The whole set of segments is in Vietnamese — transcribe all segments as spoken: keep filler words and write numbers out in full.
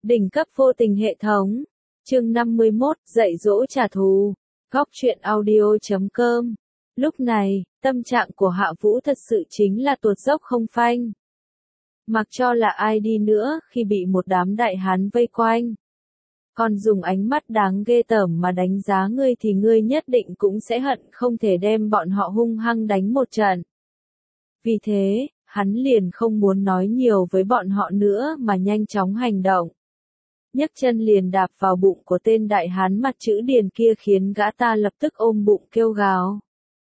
Đỉnh cấp vô tình hệ thống. Chương năm mươi mốt, dạy dỗ trả thù. Góc truyện audio chấm com. Lúc này, tâm trạng của Hạ Vũ thật sự chính là tuột dốc không phanh. Mặc cho là ai đi nữa, khi bị một đám đại hán vây quanh, còn dùng ánh mắt đáng ghê tởm mà đánh giá ngươi thì ngươi nhất định cũng sẽ hận không thể đem bọn họ hung hăng đánh một trận. Vì thế, hắn liền không muốn nói nhiều với bọn họ nữa mà nhanh chóng hành động. Nhấc chân liền đạp vào bụng của tên đại hán mặt chữ điền kia khiến gã ta lập tức ôm bụng kêu gào.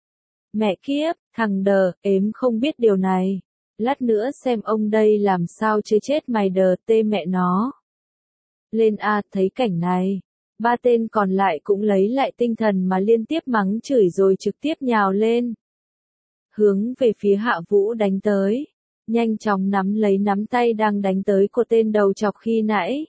Mẹ kiếp, thằng đờ, ếm không biết điều này. Lát nữa xem ông đây làm sao chơi chết mày đờ tê mẹ nó. Lên a, thấy cảnh này, ba tên còn lại cũng lấy lại tinh thần mà liên tiếp mắng chửi rồi trực tiếp nhào lên. Hướng về phía Hạ Vũ đánh tới, nhanh chóng nắm lấy nắm tay đang đánh tới của tên đầu chọc khi nãy.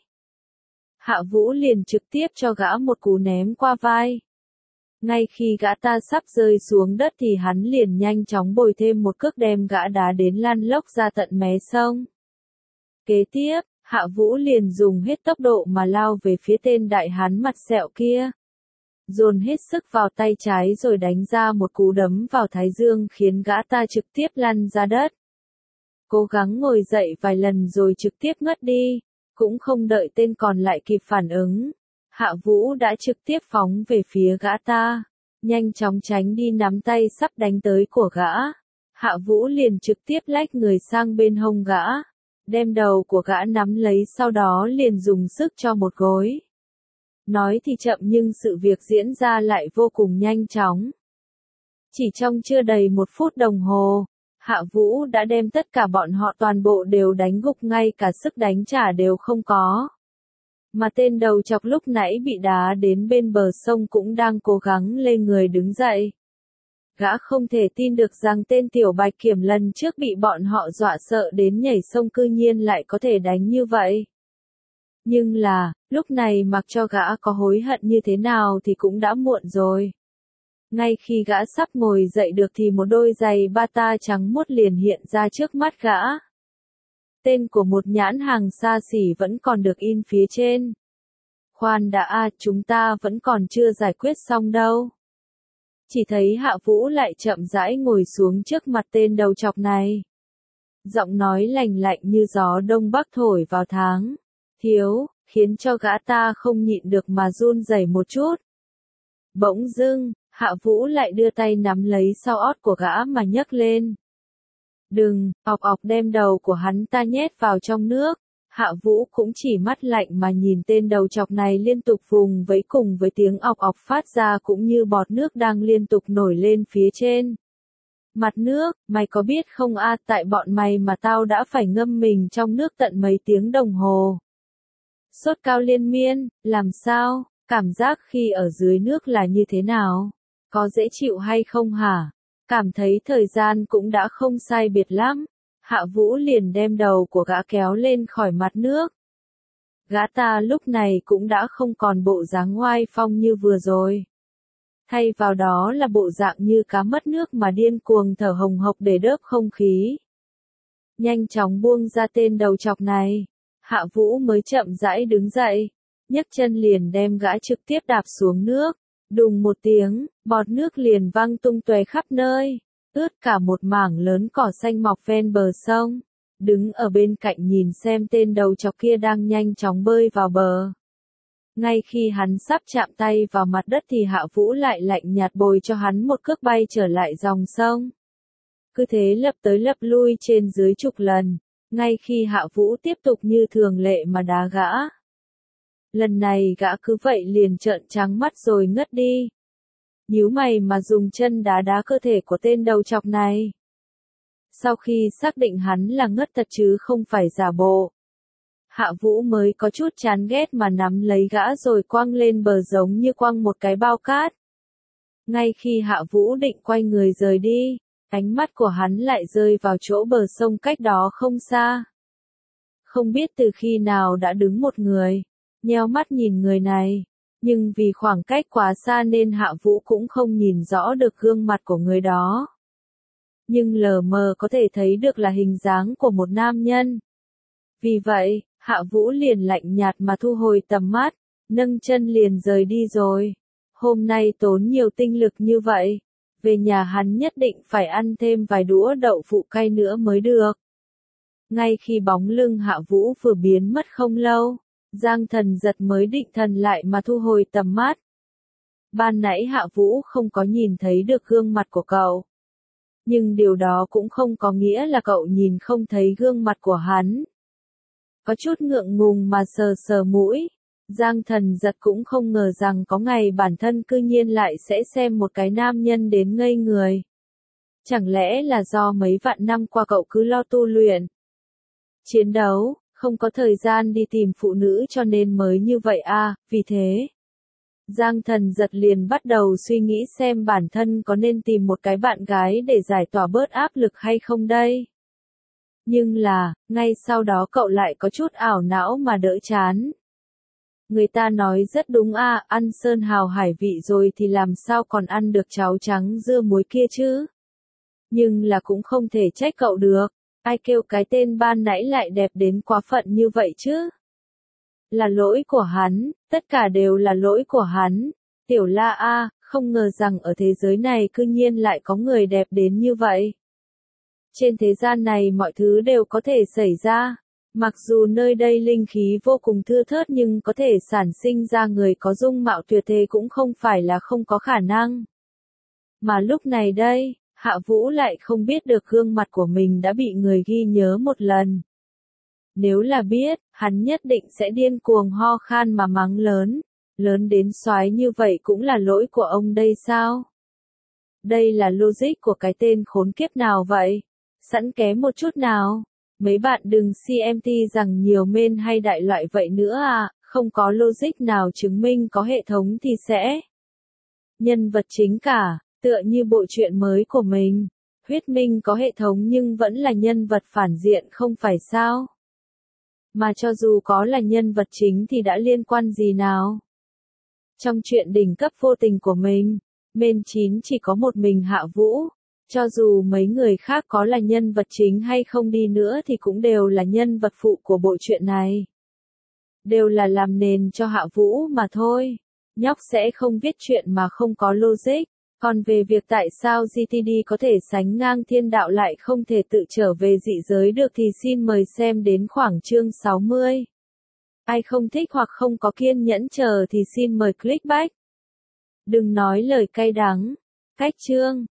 Hạ Vũ liền trực tiếp cho gã một cú ném qua vai. Ngay khi gã ta sắp rơi xuống đất thì hắn liền nhanh chóng bồi thêm một cước đem gã đá đến lăn lóc ra tận mé sông. Kế tiếp, Hạ Vũ liền dùng hết tốc độ mà lao về phía tên đại hán mặt sẹo kia. Dồn hết sức vào tay trái rồi đánh ra một cú đấm vào thái dương khiến gã ta trực tiếp lăn ra đất. Cố gắng ngồi dậy vài lần rồi trực tiếp ngất đi, cũng không đợi tên còn lại kịp phản ứng. Hạ Vũ đã trực tiếp phóng về phía gã ta, nhanh chóng tránh đi nắm tay sắp đánh tới của gã. Hạ Vũ liền trực tiếp lách người sang bên hông gã, đem đầu của gã nắm lấy sau đó liền dùng sức cho một gối. Nói thì chậm nhưng sự việc diễn ra lại vô cùng nhanh chóng. Chỉ trong chưa đầy một phút đồng hồ, Hạ Vũ đã đem tất cả bọn họ toàn bộ đều đánh gục, ngay cả sức đánh trả đều không có. Mà tên đầu chọc lúc nãy bị đá đến bên bờ sông cũng đang cố gắng lên người đứng dậy. Gã không thể tin được rằng tên tiểu bạch kiểm lần trước bị bọn họ dọa sợ đến nhảy sông cư nhiên lại có thể đánh như vậy. Nhưng là, lúc này mặc cho gã có hối hận như thế nào thì cũng đã muộn rồi. Ngay khi gã sắp ngồi dậy được thì một đôi giày bata trắng muốt liền hiện ra trước mắt gã. Tên của một nhãn hàng xa xỉ vẫn còn được in phía trên. Khoan đã a, chúng ta vẫn còn chưa giải quyết xong đâu. Chỉ thấy Hạ Vũ lại chậm rãi ngồi xuống trước mặt tên đầu chọc này. Giọng nói lành lạnh như gió đông bắc thổi vào tháng thiếu, khiến cho gã ta không nhịn được mà run rẩy một chút. Bỗng dưng, Hạ Vũ lại đưa tay nắm lấy sau ót của gã mà nhấc lên. Đừng, ọc ọc đem đầu của hắn ta nhét vào trong nước. Hạ Vũ cũng chỉ mắt lạnh mà nhìn tên đầu chọc này liên tục vùng vẫy cùng với tiếng ọc ọc phát ra cũng như bọt nước đang liên tục nổi lên phía trên. Mặt nước, mày có biết không a, tại bọn mày mà tao đã phải ngâm mình trong nước tận mấy tiếng đồng hồ. Sốt cao liên miên, làm sao, cảm giác khi ở dưới nước là như thế nào? Có dễ chịu hay không hả? Cảm thấy thời gian cũng đã không sai biệt lắm. Hạ Vũ liền đem đầu của gã kéo lên khỏi mặt nước. Gã ta lúc này cũng đã không còn bộ dáng oai phong như vừa rồi. Thay vào đó là bộ dạng như cá mất nước mà điên cuồng thở hồng hộc để đớp không khí. Nhanh chóng buông ra tên đầu chọc này. Hạ Vũ mới chậm rãi đứng dậy, nhấc chân liền đem gã trực tiếp đạp xuống nước. Đùng một tiếng, bọt nước liền văng tung tóe khắp nơi, ướt cả một mảng lớn cỏ xanh mọc ven bờ sông. Đứng ở bên cạnh nhìn xem tên đầu chọc kia đang nhanh chóng bơi vào bờ. Ngay khi hắn sắp chạm tay vào mặt đất thì Hạ Vũ lại lạnh nhạt bồi cho hắn một cước bay trở lại dòng sông. Cứ thế lấp tới lấp lui trên dưới chục lần, ngay khi Hạ Vũ tiếp tục như thường lệ mà đá gã. Lần này gã cứ vậy liền trợn trắng mắt rồi ngất đi. Nhíu mày mà dùng chân đá đá cơ thể của tên đầu chọc này. Sau khi xác định hắn là ngất thật chứ không phải giả bộ, Hạ Vũ mới có chút chán ghét mà nắm lấy gã rồi quăng lên bờ giống như quăng một cái bao cát. Ngay khi Hạ Vũ định quay người rời đi, ánh mắt của hắn lại rơi vào chỗ bờ sông cách đó không xa. Không biết từ khi nào đã đứng một người, nheo mắt nhìn người này, nhưng vì khoảng cách quá xa nên Hạ Vũ cũng không nhìn rõ được gương mặt của người đó. Nhưng lờ mờ có thể thấy được là hình dáng của một nam nhân. Vì vậy, Hạ Vũ liền lạnh nhạt mà thu hồi tầm mắt, nâng chân liền rời đi rồi. Hôm nay tốn nhiều tinh lực như vậy, về nhà hắn nhất định phải ăn thêm vài đũa đậu phụ cay nữa mới được. Ngay khi bóng lưng Hạ Vũ vừa biến mất không lâu, Giang Thần Giật mới định thần lại mà thu hồi tầm mắt. Ban nãy Hạ Vũ không có nhìn thấy được gương mặt của cậu. Nhưng điều đó cũng không có nghĩa là cậu nhìn không thấy gương mặt của hắn. Có chút ngượng ngùng mà sờ sờ mũi, Giang Thần Giật cũng không ngờ rằng có ngày bản thân cư nhiên lại sẽ xem một cái nam nhân đến ngây người. Chẳng lẽ là do mấy vạn năm qua cậu cứ lo tu luyện, chiến đấu, không có thời gian đi tìm phụ nữ cho nên mới như vậy à, vì thế. Giang Thần Giật liền bắt đầu suy nghĩ xem bản thân có nên tìm một cái bạn gái để giải tỏa bớt áp lực hay không đây. Nhưng là, ngay sau đó cậu lại có chút ảo não mà đỡ chán. Người ta nói rất đúng à, ăn sơn hào hải vị rồi thì làm sao còn ăn được cháo trắng dưa muối kia chứ. Nhưng là cũng không thể trách cậu được, ai kêu cái tên ban nãy lại đẹp đến quá phận như vậy chứ. Là lỗi của hắn, tất cả đều là lỗi của hắn. Tiểu La A, không ngờ rằng ở thế giới này cư nhiên lại có người đẹp đến như vậy. Trên thế gian này mọi thứ đều có thể xảy ra. Mặc dù nơi đây linh khí vô cùng thưa thớt nhưng có thể sản sinh ra người có dung mạo tuyệt thế cũng không phải là không có khả năng. Mà lúc này đây, Hạ Vũ lại không biết được gương mặt của mình đã bị người ghi nhớ một lần. Nếu là biết, hắn nhất định sẽ điên cuồng ho khan mà mắng lớn. Lớn đến soái như vậy cũng là lỗi của ông đây sao? Đây là logic của cái tên khốn kiếp nào vậy? Sẵn kém một chút nào? Mấy bạn đừng xê em tê rằng nhiều men hay đại loại vậy nữa à, không có logic nào chứng minh có hệ thống thì sẽ. Nhân vật chính cả, tựa như bộ truyện mới của mình. Huyết Minh có hệ thống nhưng vẫn là nhân vật phản diện không phải sao? Mà cho dù có là nhân vật chính thì đã liên quan gì nào? Trong chuyện đỉnh cấp vô tình của mình, men chín chỉ có một mình Hạ Vũ. Cho dù mấy người khác có là nhân vật chính hay không đi nữa thì cũng đều là nhân vật phụ của bộ truyện này. Đều là làm nền cho Hạ Vũ mà thôi. Nhóc sẽ không viết chuyện mà không có logic. Còn về việc tại sao giê tê đê có thể sánh ngang thiên đạo lại không thể tự trở về dị giới được thì xin mời xem đến khoảng chương sáu mươi. Ai không thích hoặc không có kiên nhẫn chờ thì xin mời click back. Đừng nói lời cay đắng. Cách chương